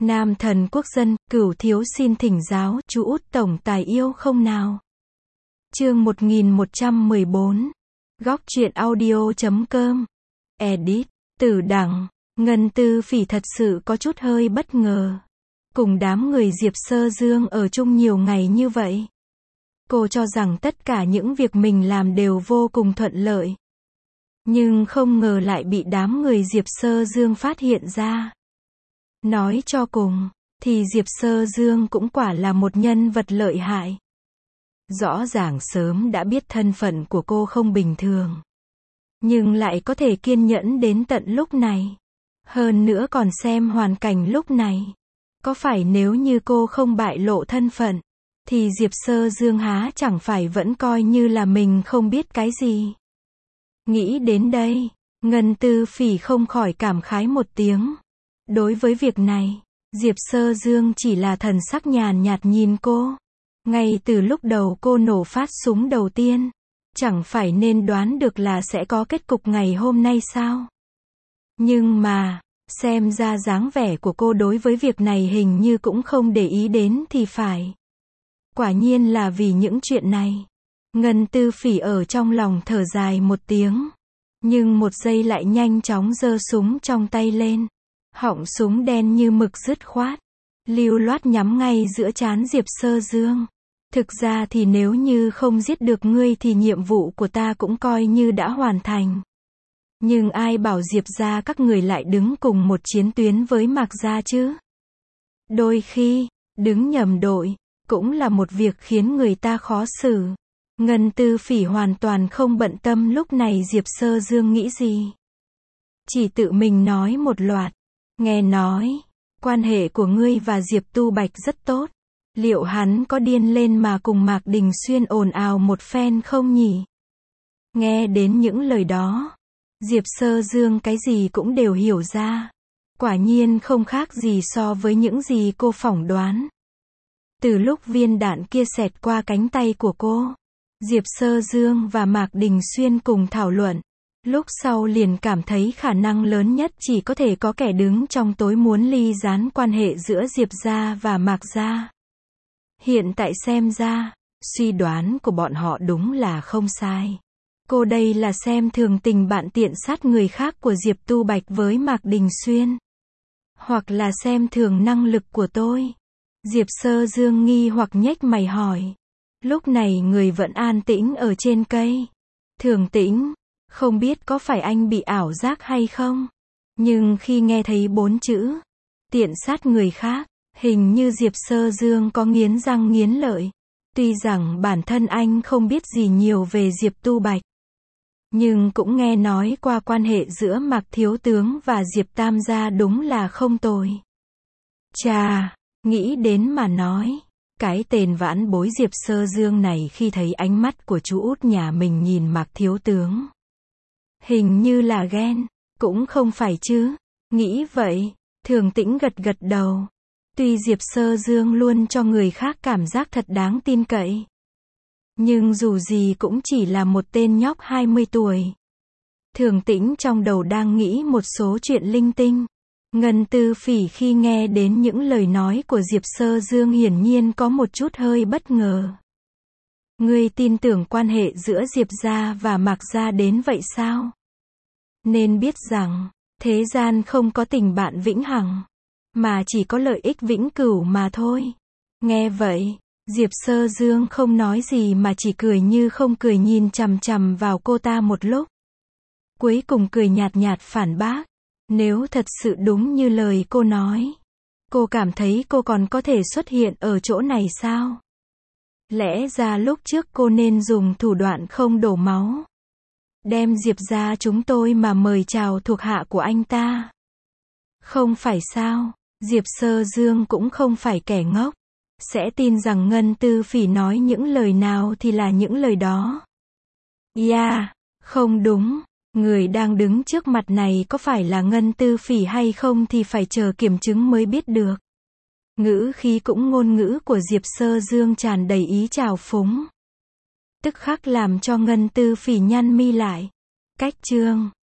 Nam thần quốc dân, Cửu thiếu xin thỉnh giáo, chú út tổng tài yêu không nào? Chương 1114. Góc truyện audio.com. Edit. Tử Đằng. Ngân Tư Phỉ thật sự có chút hơi bất ngờ. Cùng đám người Diệp Sơ Dương ở chung nhiều ngày như vậy. Cô cho rằng tất cả những việc mình làm đều vô cùng thuận lợi. Nhưng không ngờ lại bị đám người Diệp Sơ Dương phát hiện ra. Nói cho cùng, thì Diệp Sơ Dương cũng quả là một nhân vật lợi hại. Rõ ràng sớm đã biết thân phận của cô không bình thường. Nhưng lại có thể kiên nhẫn đến tận lúc này. Hơn nữa còn xem hoàn cảnh lúc này. Có phải nếu như cô không bại lộ thân phận, thì Diệp Sơ Dương há chẳng phải vẫn coi như là mình không biết cái gì. Nghĩ đến đây, Ngân Tư Phỉ không khỏi cảm khái một tiếng. Đối với việc này, Diệp Sơ Dương chỉ là thần sắc nhàn nhạt nhìn cô. Ngay từ lúc đầu cô nổ phát súng đầu tiên, chẳng phải nên đoán được là sẽ có kết cục ngày hôm nay sao? Nhưng mà, xem ra dáng vẻ của cô đối với việc này hình như cũng không để ý đến thì phải. Quả nhiên là vì những chuyện này. Ngân Tư Phỉ ở trong lòng thở dài một tiếng. Nhưng một giây lại nhanh chóng giơ súng trong tay lên. Họng súng đen như mực dứt khoát. Lưu loát nhắm ngay giữa trán Diệp Sơ Dương. Thực ra thì nếu như không giết được ngươi thì nhiệm vụ của ta cũng coi như đã hoàn thành. Nhưng ai bảo Diệp gia các người lại đứng cùng một chiến tuyến với Mạc gia chứ? Đôi khi, đứng nhầm đội, cũng là một việc khiến người ta khó xử. Ngân Tư Phỉ hoàn toàn không bận tâm lúc này Diệp Sơ Dương nghĩ gì. Chỉ tự mình nói một loạt. Nghe nói, quan hệ của ngươi và Diệp Tu Bạch rất tốt. Liệu hắn có điên lên mà cùng Mạc Đình Xuyên ồn ào một phen không nhỉ? Nghe đến những lời đó, Diệp Sơ Dương cái gì cũng đều hiểu ra. Quả nhiên không khác gì so với những gì cô phỏng đoán. Từ lúc viên đạn kia xẹt qua cánh tay của cô, Diệp Sơ Dương và Mạc Đình Xuyên cùng thảo luận. Lúc sau liền cảm thấy khả năng lớn nhất chỉ có thể có kẻ đứng trong tối muốn ly gián quan hệ giữa Diệp gia và Mạc gia. Hiện tại xem ra, suy đoán của bọn họ đúng là không sai. Cô đây là xem thường tình bạn tiện sát người khác của Diệp Tu Bạch với Mạc Đình Xuyên. Hoặc là xem thường năng lực của tôi. Diệp Sơ Dương nghi hoặc nhếch mày hỏi. Lúc này người vẫn an tĩnh ở trên cây. Thường Tĩnh, không biết có phải anh bị ảo giác hay không? Nhưng khi nghe thấy 4 chữ, tiện sát người khác, hình như Diệp Sơ Dương có nghiến răng nghiến lợi. Tuy rằng bản thân anh không biết gì nhiều về Diệp Tu Bạch, nhưng cũng nghe nói qua quan hệ giữa Mạc Thiếu Tướng và Diệp Tam gia đúng là không tồi. Chà, nghĩ đến mà nói, cái tên vãn bối Diệp Sơ Dương này khi thấy ánh mắt của chú út nhà mình nhìn Mạc Thiếu Tướng, hình như là ghen, cũng không phải chứ. Nghĩ vậy, Thường Tĩnh gật gật đầu. Tuy Diệp Sơ Dương luôn cho người khác cảm giác thật đáng tin cậy, nhưng dù gì cũng chỉ là một tên nhóc 20 tuổi. Thường Tĩnh trong đầu đang nghĩ một số chuyện linh tinh. Ngân Tư Phỉ khi nghe đến những lời nói của Diệp Sơ Dương hiển nhiên có một chút hơi bất ngờ. Ngươi tin tưởng quan hệ giữa Diệp gia và Mạc gia đến vậy sao? Nên biết rằng, thế gian không có tình bạn vĩnh hằng, mà chỉ có lợi ích vĩnh cửu mà thôi. Nghe vậy, Diệp Sơ Dương không nói gì mà chỉ cười như không cười nhìn chằm chằm vào cô ta một lúc. Cuối cùng cười nhạt nhạt phản bác. Nếu thật sự đúng như lời cô nói, cô cảm thấy cô còn có thể xuất hiện ở chỗ này sao? Lẽ ra lúc trước cô nên dùng thủ đoạn không đổ máu, đem Diệp gia chúng tôi mà mời chào thuộc hạ của anh ta. Không phải sao? Diệp Sơ Dương cũng không phải kẻ ngốc, sẽ tin rằng Ngân Tư Phỉ nói những lời nào thì là những lời đó. Không đúng, người đang đứng trước mặt này có phải là Ngân Tư Phỉ hay không thì phải chờ kiểm chứng mới biết được. Ngữ khí cũng ngôn ngữ của Diệp Sơ Dương tràn đầy ý trào phúng. Tức khắc làm cho Ngân Tư Phỉ nhăn mi lại. Cách chương